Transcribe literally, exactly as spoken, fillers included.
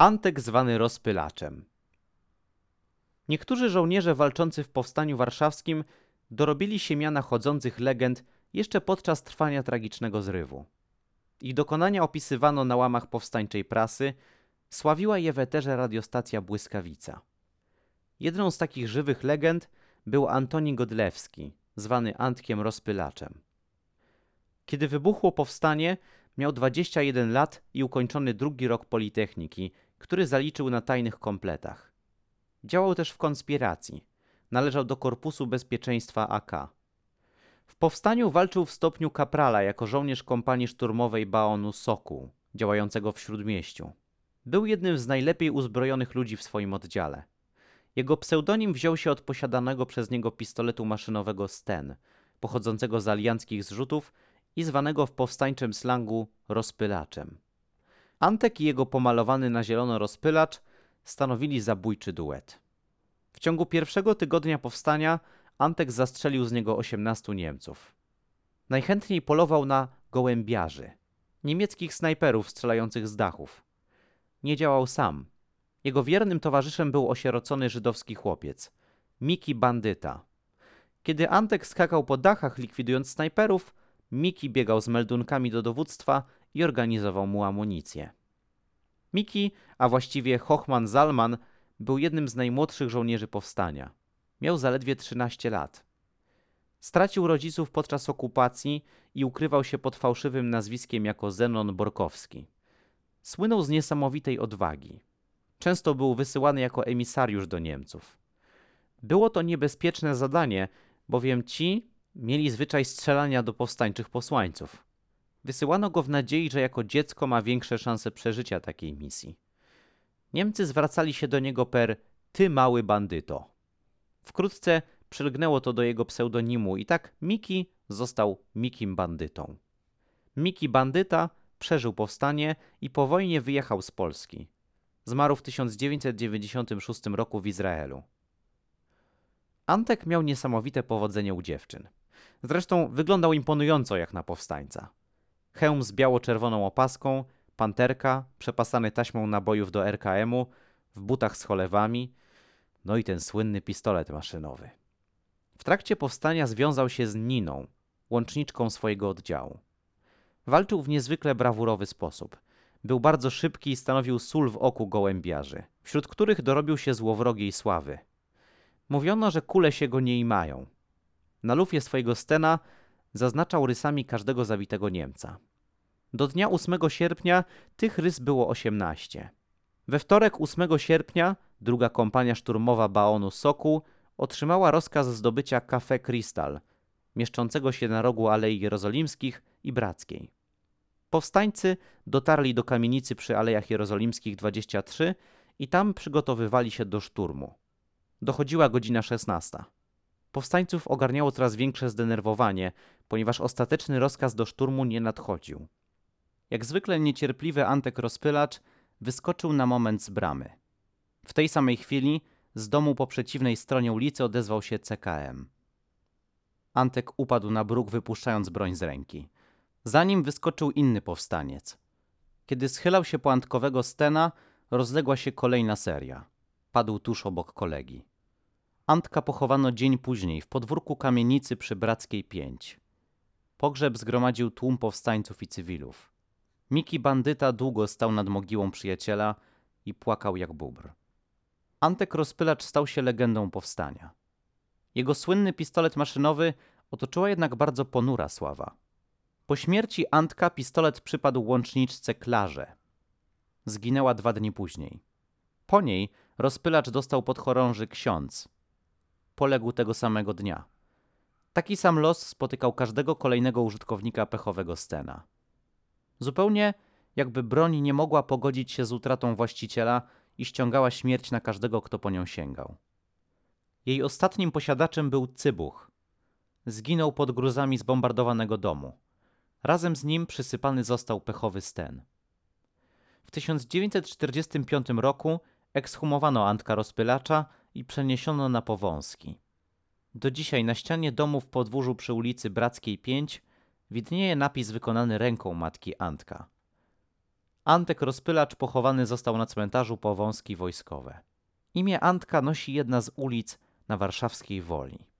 Antek zwany Rozpylaczem. Niektórzy żołnierze walczący w powstaniu warszawskim dorobili się miana chodzących legend jeszcze podczas trwania tragicznego zrywu. Ich dokonania opisywano na łamach powstańczej prasy, sławiła je w eterze radiostacja Błyskawica. Jedną z takich żywych legend był Antoni Godlewski, zwany Antkiem Rozpylaczem. Kiedy wybuchło powstanie, miał dwadzieścia jeden lat i ukończony drugi rok Politechniki, który zaliczył na tajnych kompletach. Działał też w konspiracji. Należał do Korpusu Bezpieczeństwa A K. W powstaniu walczył w stopniu kaprala jako żołnierz kompanii szturmowej Baonu Sokół, działającego w Śródmieściu. Był jednym z najlepiej uzbrojonych ludzi w swoim oddziale. Jego pseudonim wziął się od posiadanego przez niego pistoletu maszynowego Sten, pochodzącego z alianckich zrzutów i zwanego w powstańczym slangu Rozpylaczem. Antek i jego pomalowany na zielono rozpylacz stanowili zabójczy duet. W ciągu pierwszego tygodnia powstania Antek zastrzelił z niego osiemnastu Niemców. Najchętniej polował na gołębiarzy, niemieckich snajperów strzelających z dachów. Nie działał sam. Jego wiernym towarzyszem był osierocony żydowski chłopiec, Miki Bandyta. Kiedy Antek skakał po dachach likwidując snajperów, Miki biegał z meldunkami do dowództwa i organizował mu amunicję. Miki, a właściwie Hochman Zalman, był jednym z najmłodszych żołnierzy powstania. Miał zaledwie trzynaście lat. Stracił rodziców podczas okupacji i ukrywał się pod fałszywym nazwiskiem jako Zenon Borkowski. Słynął z niesamowitej odwagi. Często był wysyłany jako emisariusz do Niemców. Było to niebezpieczne zadanie, bowiem ci mieli zwyczaj strzelania do powstańczych posłańców. Wysyłano go w nadziei, że jako dziecko ma większe szanse przeżycia takiej misji. Niemcy zwracali się do niego per ty mały bandyto. Wkrótce przylgnęło to do jego pseudonimu i tak Miki został Mikim Bandytą. Miki Bandyta przeżył powstanie i po wojnie wyjechał z Polski. Zmarł w tysiąc dziewięćset dziewięćdziesiątym szóstym roku w Izraelu. Antek miał niesamowite powodzenie u dziewczyn. Zresztą wyglądał imponująco jak na powstańca. Hełm z biało-czerwoną opaską, panterka, przepasany taśmą nabojów do er ka emu, w butach z cholewami, no i ten słynny pistolet maszynowy. W trakcie powstania związał się z Niną, łączniczką swojego oddziału. Walczył w niezwykle brawurowy sposób. Był bardzo szybki i stanowił sól w oku gołębiarzy, wśród których dorobił się złowrogiej sławy. Mówiono, że kule się go nie imają. Na lufie swojego Stena zaznaczał rysami każdego zabitego Niemca. Do dnia ósmego sierpnia tych rys było osiemnaście. We wtorek ósmego sierpnia druga kompania szturmowa Baonu Sokół otrzymała rozkaz zdobycia Café Krystal, mieszczącego się na rogu Alei Jerozolimskich i Brackiej. Powstańcy dotarli do kamienicy przy Alejach Jerozolimskich dwadzieścia trzy i tam przygotowywali się do szturmu. Dochodziła godzina szesnasta. Powstańców ogarniało coraz większe zdenerwowanie, ponieważ ostateczny rozkaz do szturmu nie nadchodził. Jak zwykle niecierpliwy Antek Rozpylacz wyskoczył na moment z bramy. W tej samej chwili z domu po przeciwnej stronie ulicy odezwał się ce ka em. Antek upadł na bruk, wypuszczając broń z ręki. Za nim wyskoczył inny powstaniec. Kiedy schylał się po Antkowego Stena, rozległa się kolejna seria. Padł tuż obok kolegi. Antka pochowano dzień później w podwórku kamienicy przy Brackiej pięć. Pogrzeb zgromadził tłum powstańców i cywilów. Miki Bandyta długo stał nad mogiłą przyjaciela i płakał jak bóbr. Antek Rozpylacz stał się legendą powstania. Jego słynny pistolet maszynowy otoczyła jednak bardzo ponura sława. Po śmierci Antka pistolet przypadł łączniczce Klarze. Zginęła dwa dni później. Po niej Rozpylacz dostał podchorąży ksiądz. Poległ tego samego dnia. Taki sam los spotykał każdego kolejnego użytkownika pechowego Stena. Zupełnie jakby broń nie mogła pogodzić się z utratą właściciela i ściągała śmierć na każdego, kto po nią sięgał. Jej ostatnim posiadaczem był Cybuch. Zginął pod gruzami zbombardowanego domu. Razem z nim przysypany został pechowy Sten. W tysiąc dziewięćset czterdziestym piątym roku ekshumowano Antka Rozpylacza i przeniesiono na Powązki. Do dzisiaj na ścianie domu w podwórzu przy ulicy Brackiej pięć widnieje napis wykonany ręką matki Antka. Antek Rozpylacz pochowany został na cmentarzu Powązki Wojskowe. Imię Antka nosi jedna z ulic na warszawskiej Woli.